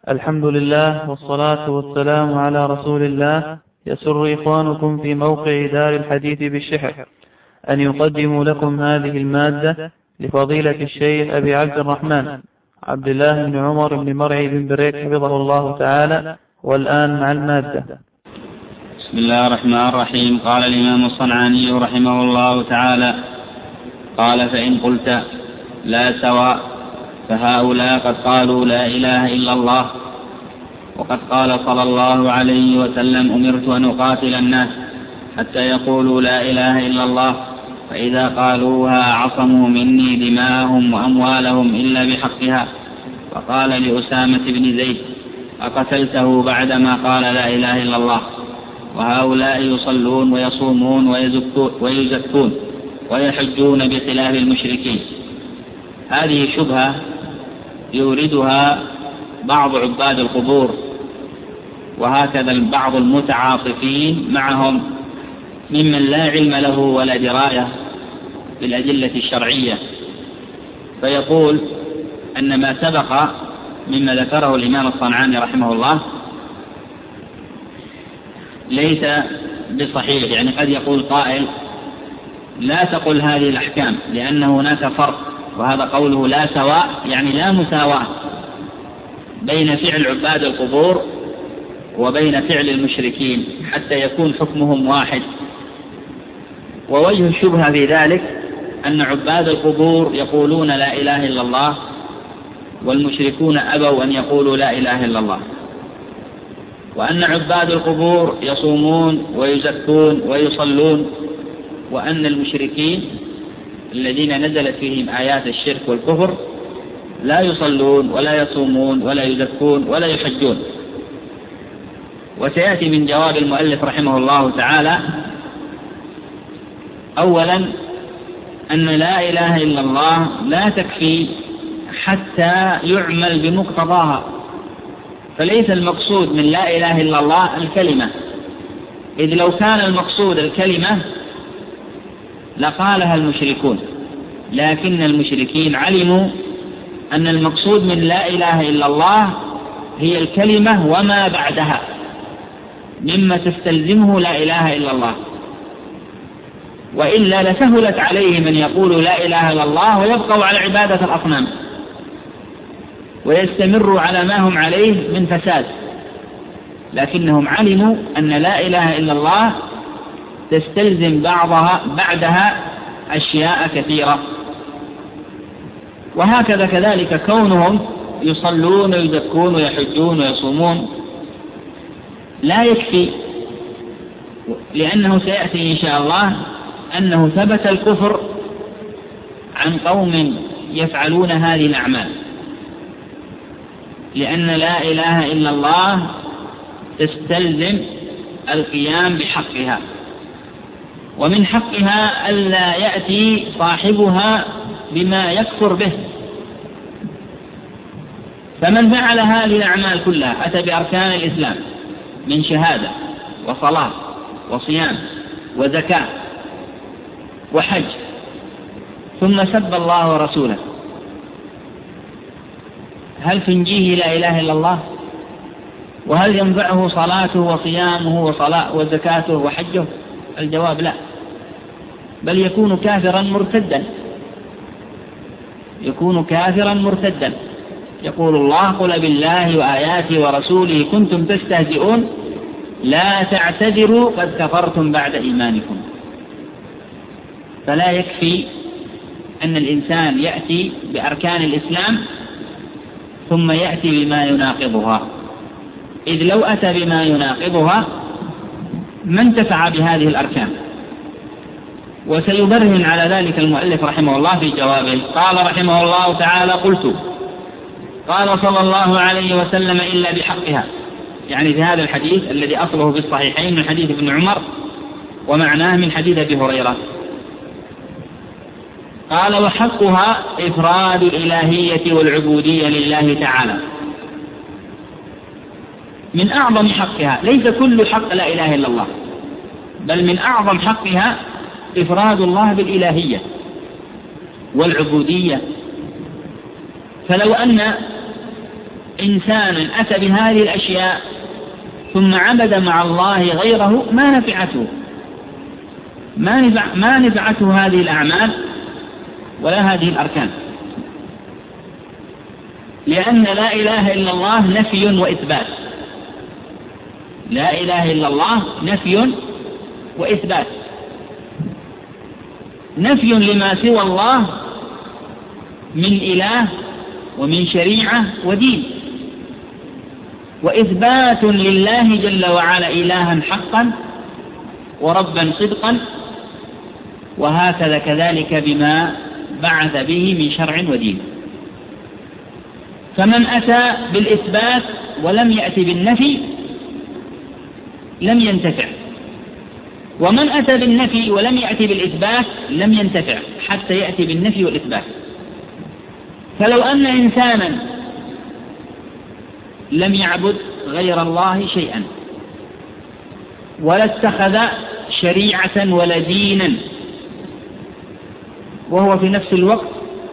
الحمد لله والصلاة والسلام على رسول الله. يسر إخوانكم في موقع دار الحديث بالشحر أن يقدموا لكم هذه المادة لفضيلة الشيخ أبي عبد الرحمن عبد الله بن عمر بن مرعي بن بريك حفظه الله تعالى. والآن مع المادة. بسم الله الرحمن الرحيم. قال الإمام الصنعاني رحمه الله تعالى: قال: فإن قلت لا سواء، فهؤلاء قد قالوا لا إله إلا الله، وقد قال صلى الله عليه وسلم: أمرت أن أقاتل الناس حتى يقولوا لا إله إلا الله، فإذا قالوها عصموا مني دماءهم وأموالهم إلا بحقها. فقال لأسامة بن زيد: أقتلته بعدما قال لا إله إلا الله؟ وهؤلاء يصلون ويصومون ويزكون ويحجون بخلاف المشركين. هذه شبهة يوردها بعض عباد القبور، وهكذا بعض المتعاطفين معهم ممن لا علم له ولا دراية بالأدلة الشرعية، فيقول أن ما سبق مما ذكره الإمام الصنعاني رحمه الله ليس بصحيح. يعني قد يقول قائل: لا تقل هذه الأحكام لأن هناك فرق، وهذا قوله لا سواء يعني لا مساواة بين فعل عباد القبور وبين فعل المشركين حتى يكون حكمهم واحد. ووجه الشبهة في ذلك أن عباد القبور يقولون لا إله إلا الله، والمشركون أبوا أن يقولوا لا إله إلا الله، وأن عباد القبور يصومون ويزكون ويصلون، وأن المشركين الذين نزلت فيهم آيات الشرك والكفر لا يصلون ولا يصومون ولا يزكون ولا يحجون. وسيأتي من جواب المؤلف رحمه الله تعالى أولا أن لا إله إلا الله لا تكفي حتى يعمل بمقتضاها، فليس المقصود من لا إله إلا الله الكلمة، إذ لو كان المقصود الكلمة لقالها المشركون، لكن المشركين علموا أن المقصود من لا إله إلا الله هي الكلمة وما بعدها مما تستلزمه لا إله إلا الله، وإلا لسهلت عليهم أن يقولوا لا إله إلا الله ويبقوا على عبادة الأصنام ويستمروا على ما هم عليه من فساد، لكنهم علموا أن لا إله إلا الله تستلزم بعدها أشياء كثيرة. وهكذا كذلك كونهم يصلون ويزكون ويحجون ويصومون لا يكفي، لأنه سيأتي إن شاء الله أنه ثبت الكفر عن قوم يفعلون هذه الأعمال، لأن لا إله إلا الله تستلزم القيام بحقها، ومن حقها ألا يأتي صاحبها بما يكفر به. فمن فعل هذه الأعمال كلها أتى بأركان الإسلام من شهادة وصلاة وصيام وزكاة وحج، ثم سب الله ورسوله، هل تنجيه لا إله إلا الله؟ وهل ينفعه صلاته وصيامه وزكاته وحجه؟ الجواب لا، بل يكون كافرا مرتدا، يكون كافرا مرتدا. يقول الله: قل بالله وآياته ورسوله كنتم تستهزئون لا تعتذروا قد كفرتم بعد إيمانكم. فلا يكفي أن الإنسان يأتي بأركان الإسلام ثم يأتي بما يناقضها، إذ لو أتى بما يناقضها ما انتفع بهذه الأركان. وسيبرهن على ذلك المؤلف رحمه الله في جوابه. قال رحمه الله تعالى: قلت: قال صلى الله عليه وسلم إلا بحقها، يعني في هذا الحديث الذي أصله في الصحيحين من حديث ابن عمر ومعناه من حديث أبي هريرة. قال: وحقها إفراد الإلهية والعبودية لله تعالى، من أعظم حقها، ليس كل حق لا إله إلا الله، بل من أعظم حقها إفراد الله بالإلهية والعبودية. فلو أن إنسانا أتى بهذه الأشياء ثم عبد مع الله غيره ما نفعته هذه الأعمال ولا هذه الأركان، لأن لا إله إلا الله نفي وإثبات. لا إله إلا الله نفي وإثبات، نفي لما سوى الله من إله ومن شريعة ودين، وإثبات لله جل وعلا إلها حقا وربا صدقا، وهكذا كذلك بما بعث به من شرع ودين. فمن أتى بالإثبات ولم يأتي بالنفي لم ينتفع، ومن أتى بالنفي ولم يأتي بالإثبات لم ينتفع حتى يأتي بالنفي والإثبات. فلو أن إنسانا لم يعبد غير الله شيئا ولا اتخذ شريعة ولا دينا، وهو في نفس الوقت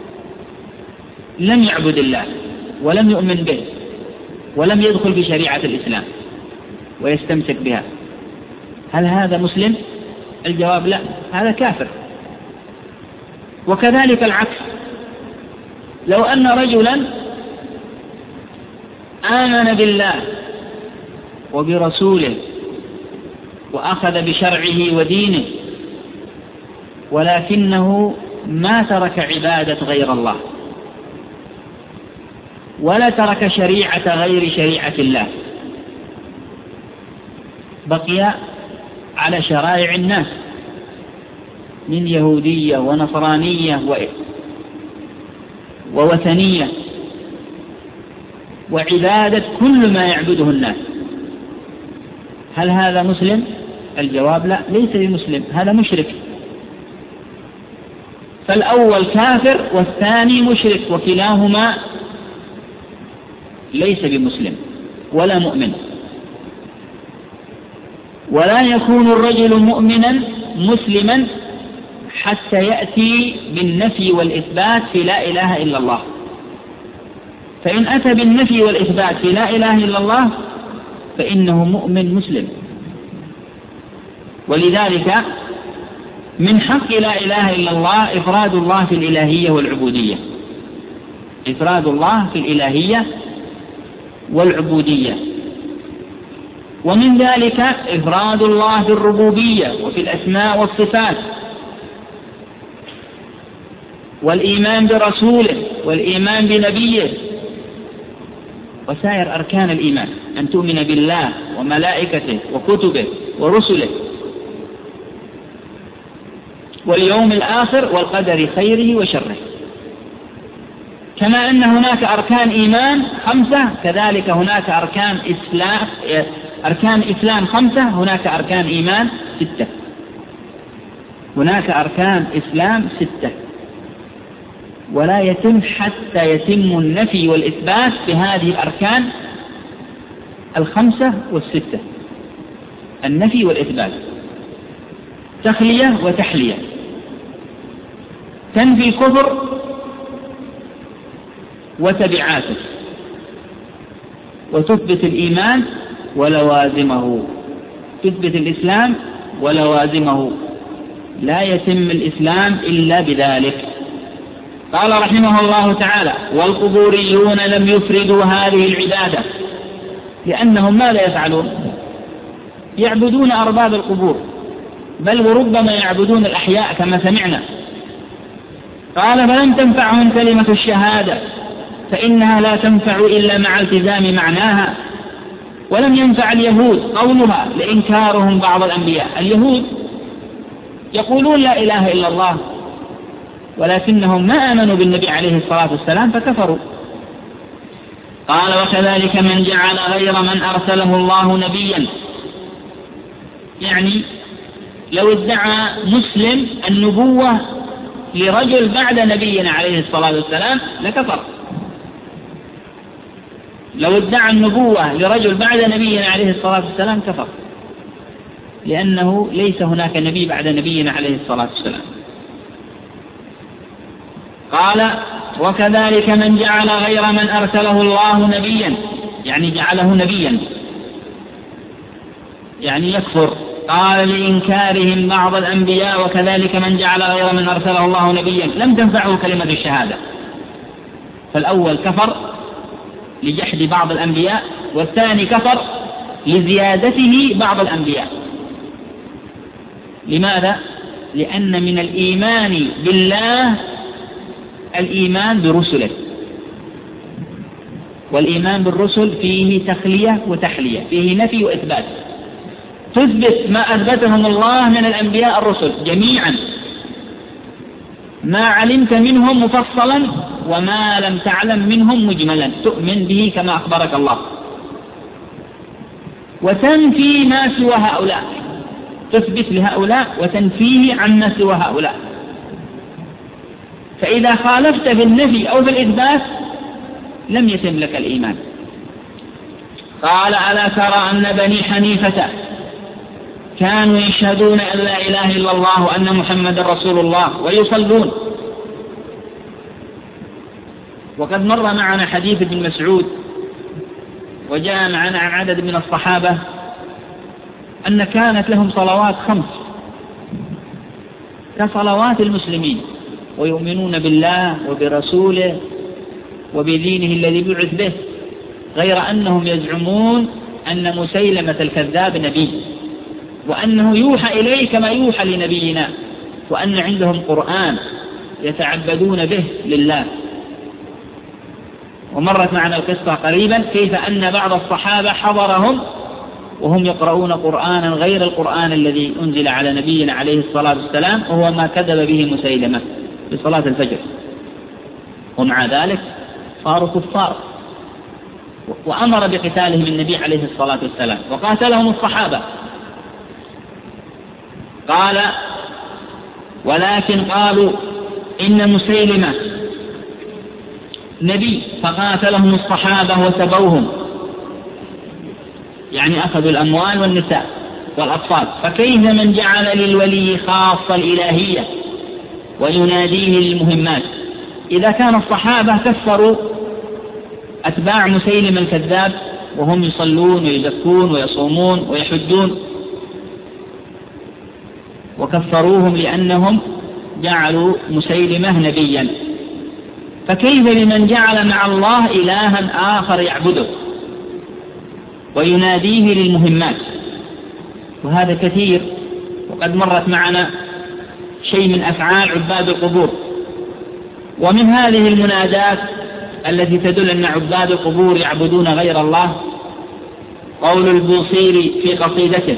لم يعبد الله ولم يؤمن به ولم يدخل في شريعة الإسلام ويستمسك بها، هل هذا مسلم؟ الجواب لا، هذا كافر. وكذلك العكس، لو أن رجلا آمن بالله وبرسوله وأخذ بشرعه ودينه، ولكنه ما ترك عبادة غير الله ولا ترك شريعة غير شريعة الله، بقي على شرائع الناس من يهودية ونصرانية ووثنية وعبادة كل ما يعبده الناس، هل هذا مسلم؟ الجواب لا، ليس بمسلم، هذا مشرك. فالأول كافر والثاني مشرك، وكلاهما ليس بمسلم ولا مؤمن. ولا يكون الرجل مؤمنا مسلما حتى يأتي بالنفي والإثبات في لا إله إلا الله. فإن أتى بالنفي والإثبات في لا إله إلا الله فإنه مؤمن مسلم. ولذلك من حق لا إله إلا الله إفراد الله في الإلهية والعبودية، إفراد الله في الإلهية والعبودية. ومن ذلك إفراد الله في الربوبية وفي الأسماء والصفات، والإيمان برسوله والإيمان بنبيه وسائر أركان الإيمان، أن تؤمن بالله وملائكته وكتبه ورسله واليوم الآخر والقدر خيره وشره. كما أن هناك أركان إيمان 5 كذلك هناك أركان إسلام 5، هناك أركان إيمان 6، هناك أركان إسلام 6، ولا يتم حتى يتم النفي والإثبات بهذه الأركان 5 و6، النفي والإثبات تخلية وتحلية، تنفي الكفر وتبعاته وتثبت الإيمان ولوازمه، تثبت الإسلام ولوازمه، لا يتم الإسلام إلا بذلك. قال رحمه الله تعالى: والقبوريون لم يفردوا هذه العبادة، لأنهم ماذا يفعلون؟ يعبدون أرباب القبور، بل وربما يعبدون الأحياء كما سمعنا. قال: فلم تنفعهم كلمة الشهادة، فإنها لا تنفع إلا مع التزام معناها. ولم ينفع اليهود قولها لإنكارهم بعض الأنبياء، اليهود يقولون لا إله إلا الله ولكنهم ما آمنوا بالنبي عليه الصلاة والسلام فكفروا. قال: وكذلك من جعل غير من أرسله الله نبيا، يعني لو ادعى مسلم النبوة لرجل بعد نبينا عليه الصلاة والسلام لكفر. لو ادعى النبوة لرجل بعد نبينا عليه الصلاة والسلام كفر، لأنه ليس هناك نبي بعد نبينا عليه الصلاة والسلام. قال: وكذلك من جعل غير من أرسله الله نبيا، يعني جعله نبيا يعني يكفر. قال لإنكارهم بعض الأنبياء وكذلك من جعل غير من أرسله الله نبيا لم تنفعه كلمة الشهادة. فالأول كفر لجحد بعض الأنبياء، والثاني كفر لزيادته بعض الأنبياء. لماذا؟ لأن من الإيمان بالله الإيمان برسله، والإيمان بالرسل فيه تخلية وتحلية، فيه نفي وإثبات. تثبت ما أثبتهم الله من الأنبياء الرسل جميعا، ما علمت منهم مفصلا وما لم تعلم منهم مجملا تؤمن به كما أخبرك الله، وتنفي ما سوى هؤلاء، تثبت لهؤلاء وتنفيه عما سوى هؤلاء. فإذا خالفت في النفي أو في الإثبات لم يتم لك الإيمان. قال ألا ترى أن بني حنيفة كانوا يشهدون أن لا إله إلا الله وأن محمد رسول الله ويصلون. وقد مر معنا حديث ابن مسعود وجاء معنا عن عدد من الصحابة أن كانت لهم صلوات 5 كصلوات المسلمين، ويؤمنون بالله وبرسوله وبدينه الذي بعث به، غير أنهم يزعمون أن مسيلمة الكذاب نبي، وأنه يوحى إليه كما يوحى لنبينا، وأن عندهم قرآن يتعبدون به لله. ومرت معنا القصة قريبا كيف أن بعض الصحابة حضرهم وهم يقرؤون قرآنا غير القرآن الذي أنزل على نبينا عليه الصلاة والسلام، وهو ما كذب به مسيلمة في صلاة الفجر، ومع ذلك صاروا كفار، وأمر بقتالهم النبي عليه الصلاة والسلام وقاتلهم الصحابة. قال ولكن قالوا إن مسيلمة نبي، فقاتلهم الصحابة وسبوهم، يعني أخذوا الأموال والنساء والأطفال. فكيف من جعل للولي خاصة الإلهية ويناديه للمهمات؟ إذا كان الصحابة كفروا أتباع مسيلم الكذاب وهم يصلون ويزكون ويصومون ويحجون، وكفروهم لأنهم جعلوا مسيلمة نبيا، فكيف لمن جعل مع الله إلها آخر يعبده ويناديه للمهمات؟ وهذا كثير، وقد مرت معنا شيء من أفعال عباد القبور. ومن هذه المنادات التي تدل أن عباد القبور يعبدون غير الله قول البوصيري في قصيدته: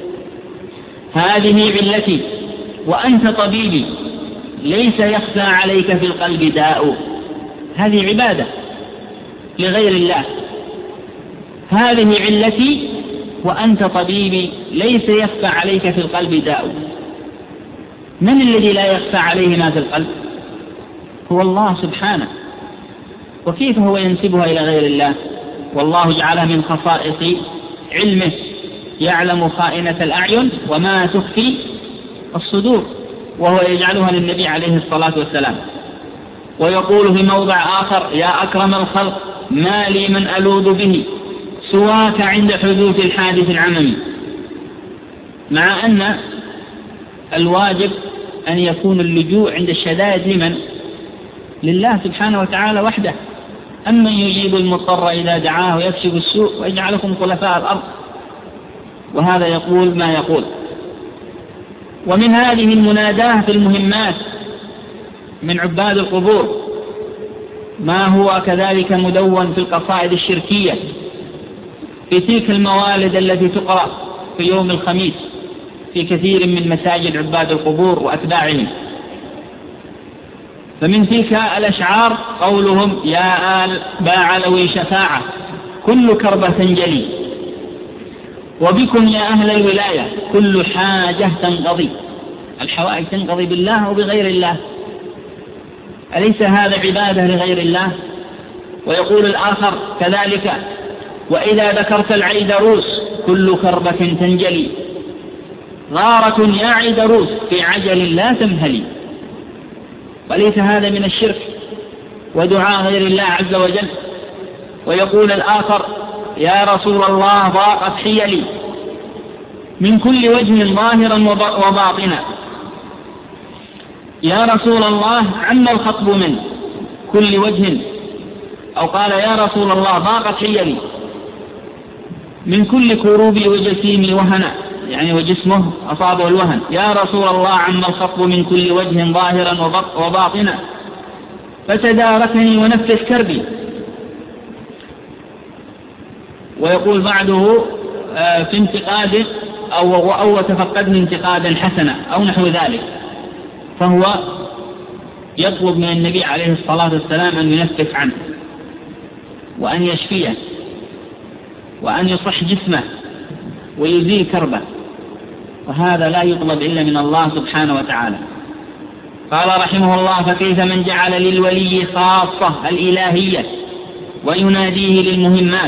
هذه علتي وأنت طبيبي ليس يخفى عليك في القلب داء. هذه عبادة لغير الله. هذه علتي وأنت طبيبي ليس يخفى عليك في القلب داء. من الذي لا يخفى عليه ما في القلب؟ هو الله سبحانه. وكيف هو ينسبها إلى غير الله؟ والله جعلها من خصائص علمه، يعلم خائنة الأعين وما تخفي الصدور، وهو يجعلها للنبي عليه الصلاة والسلام. ويقول في موضع آخر: يا أكرم الخلق ما لي من ألوذ به سواك عند حدوث الحادث العممي. مع أن الواجب أن يكون اللجوء عند الشدائد لمن؟ لله سبحانه وتعالى وحده. أمن يجيب المضطر إذا دعاه ويكشف السوء ويجعلكم خلفاء الأرض. وهذا يقول ما يقول. ومن هذه المناداة في المهمات من عباد القبور ما هو كذلك مدون في القصائد الشركية في تلك الموالد التي تقرأ في يوم الخميس في كثير من مساجد عباد القبور وأتباعهم. فمن تلك الأشعار قولهم: يا آل باع لوي شفاعة كل كربة تنجلي، وبكم يا أهل الولاية كل حاجة تنقضي. الحوائج تنقضي بالله وبغير الله. أليس هذا عبادة لغير الله؟ ويقول الآخر كذلك: وإذا ذكرت العيدروس كل كربة تنجلي، غارة يا عيدروس في عجل لا تمهلي. وليس هذا من الشرك؟ ودعاء غير الله عز وجل. ويقول الآخر: يا رسول الله ضاقت حيلي من كل وجه ظاهرا وباطنا. يا رسول الله عم الخطب من كل وجه، أو قال: يا رسول الله ضاقت حيلي من كل كروبي وجسيمي وهنا، يعني وجسمه أصابه الوهن. يا رسول الله عم الخطب من كل وجه ظاهرا وباطنا، فتداركني ونفس كربي. ويقول بعده في انتقاده أو تفقدني انتقادا حسنا أو نحو ذلك. فهو يطلب من النبي عليه الصلاة والسلام أن ينفس عنه وأن يشفيه وأن يصح جسمه ويزيل كربه، وهذا لا يطلب إلا من الله سبحانه وتعالى. قال رحمه الله: فكيف من جعل للولي خاصة الإلهية ويناديه للمهمات؟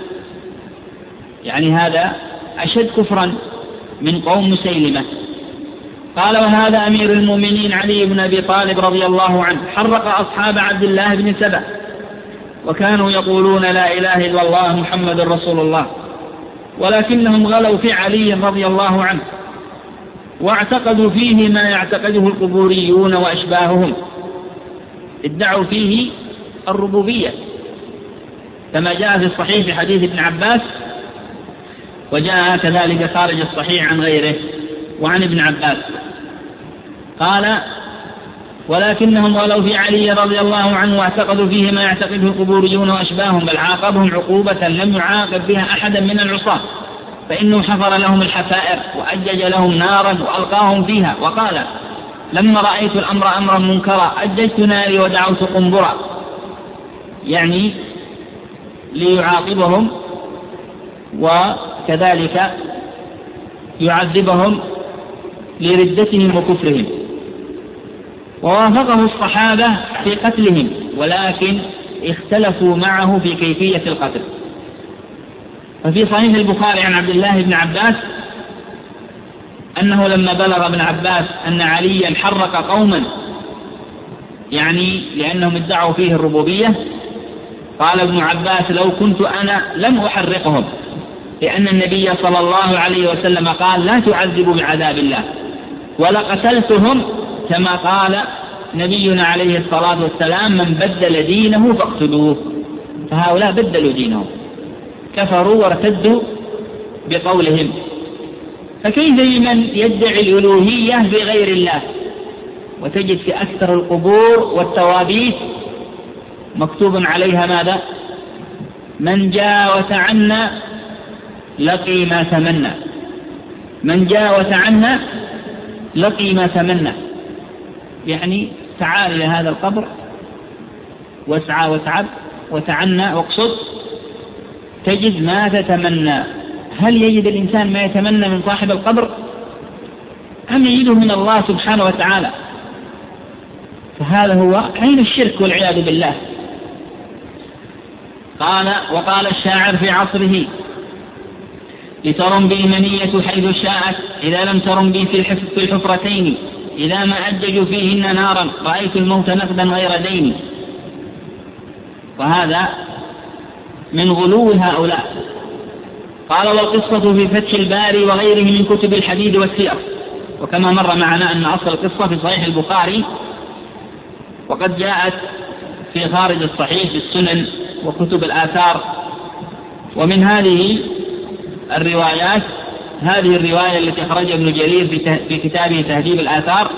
يعني هذا أشد كفرا من قوم مسيلمة. قال: وهذا أمير المؤمنين علي بن أبي طالب رضي الله عنه حرق أصحاب عبد الله بن سبأ، وكانوا يقولون لا إله إلا الله محمد رسول الله، ولكنهم غلوا في علي رضي الله عنه واعتقدوا فيه ما يعتقده القبوريون وأشباههم، ادعوا فيه الربوبية كما جاء في الصحيح في حديث ابن عباس، وجاء كذلك خارج الصحيح عن غيره وعن ابن عباس. قال: ولكنهم غلوا في علي رضي الله عنه واعتقدوا فيه ما يعتقده القبوريون وأشباههم، بل عاقبهم عقوبة لم يعاقب بها أحدا من العصاة، فإنه حفر لهم الحفائر وأجج لهم نارا وألقاهم فيها، وقال: لما رأيت الأمر أمرا منكرا أججت ناري ودعوت قنبرا، يعني ليعاقبهم وكذلك يعذبهم لردتهم وكفرهم. ووافقه الصحابة في قتلهم، ولكن اختلفوا معه في كيفية القتل. ففي صحيح البخاري عن عبد الله بن عباس أنه لما بلغ ابن عباس أن عليا حرق قوما، يعني لأنهم ادعوا فيه الربوبية، قال ابن عباس: لو كنت أنا لم أحرقهم، لأن النبي صلى الله عليه وسلم قال: لا تعذبوا بعذاب الله، ولقتلتهم كما قال نبينا عليه الصلاة والسلام: من بدل دينه فاقتلوه. فهؤلاء بدلوا دينهم، كفروا وارتدوا بقولهم. فكيف بمن يدعي الألوهية بغير الله؟ وتجد في أكثر القبور والتوابيت مكتوب عليها ماذا؟ من جاء وتعنى لقي ما تمنى، من جاء وتعنى لقي ما تمنى، يعني تعال إلى هذا القبر واسعى وتعب وتعنى واقصد تجد ما تتمنى. هل يجد الإنسان ما يتمنى من صاحب القبر أم يجده من الله سبحانه وتعالى؟ فهذا هو عين الشرك والعياذ بالله. وقال الشاعر في عصره: لترم بي منية حيث شاءت، إذا لم ترم بي في الحفرتين، إذا ما أججوا فيهن نارا رأيت الموت نقدا غير دين. وهذا من غلو هؤلاء. قال: والقصة في فتح الباري وغيره من كتب الحديث والسير. وكما مر معنا أن أصل القصة في صحيح البخاري، وقد جاءت في خارج الصحيح في السنن وكتب الآثار. ومن هذه الروايات هذه الرواية التي أخرجها ابن جرير في كتابه تهذيب الآثار،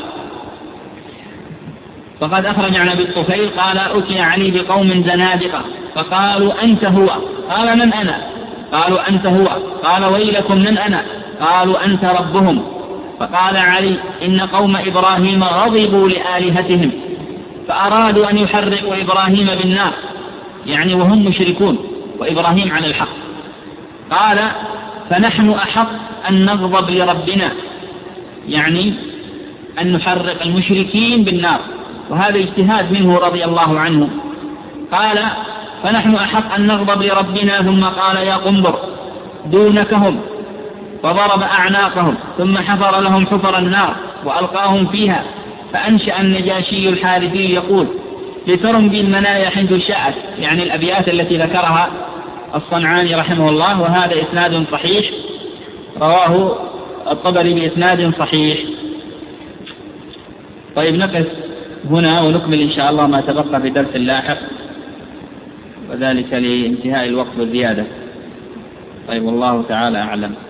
فقد أخرج عن أبي الطفيل قال: أتي علي بقوم زنادقة فقالوا: أنت هو. قال: من أنا؟ قالوا: أنت هو. قال: ويلكم، من أنا؟ قالوا: أنت ربهم. فقال علي: إن قوم إبراهيم غضبوا لآلهتهم فأرادوا أن يحرقوا إبراهيم بالنار، يعني وهم مشركون وإبراهيم على الحق. قال: فنحن أحق أن نغضب لربنا، يعني أن نحرق المشركين بالنار، وهذا اجتهاد منه رضي الله عنه. قال: فنحن أحق أن نغضب لربنا. ثم قال: يا قنبر دونكهم، وضرب أعناقهم، ثم حفر لهم حفر النار وألقاهم فيها. فأنشأ النجاشي الحارثي يقول: لترنبي المنايا حيث شاءت، يعني الأبيات التي ذكرها الصنعاني رحمه الله، وهذا إسناد صحيح رواه الطبري بإسناد صحيح. طيب نقف هنا ونكمل إن شاء الله ما تبقى في درس لاحق، وذلك لانتهاء الوقت والزيادة. طيب والله تعالى أعلم.